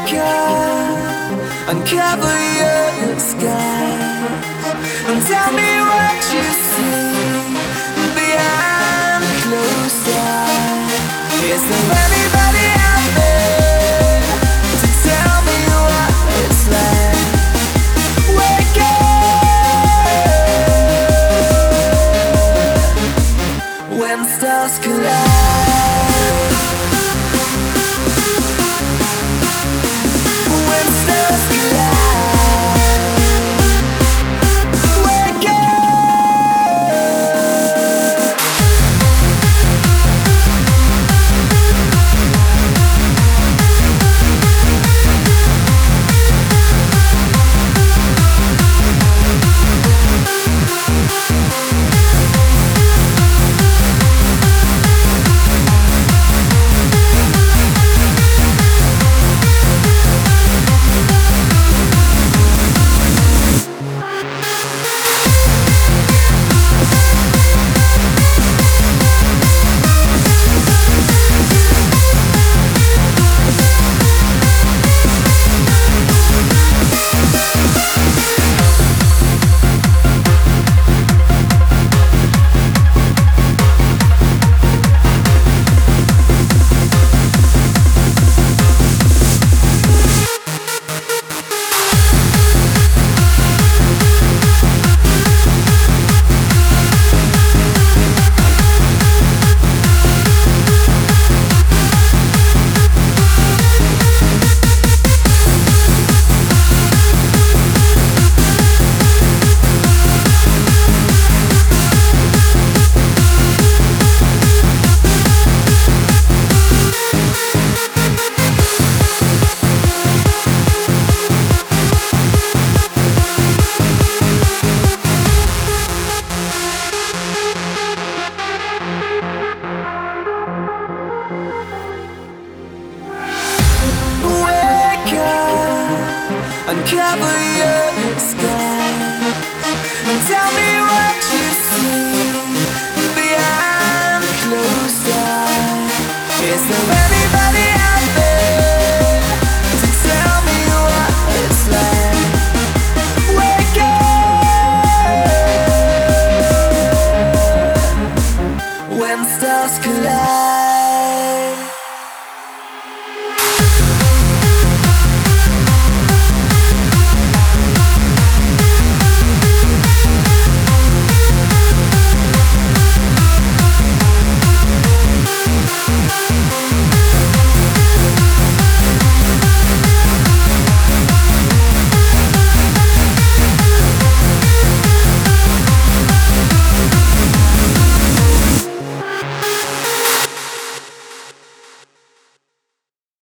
Wake up, uncover your skies, and tell me what you see behind closed eyes. Is there anybody out there to tell me what it's like? Wake up when stars collide. When stars collide. Wake up. Uncover your sky.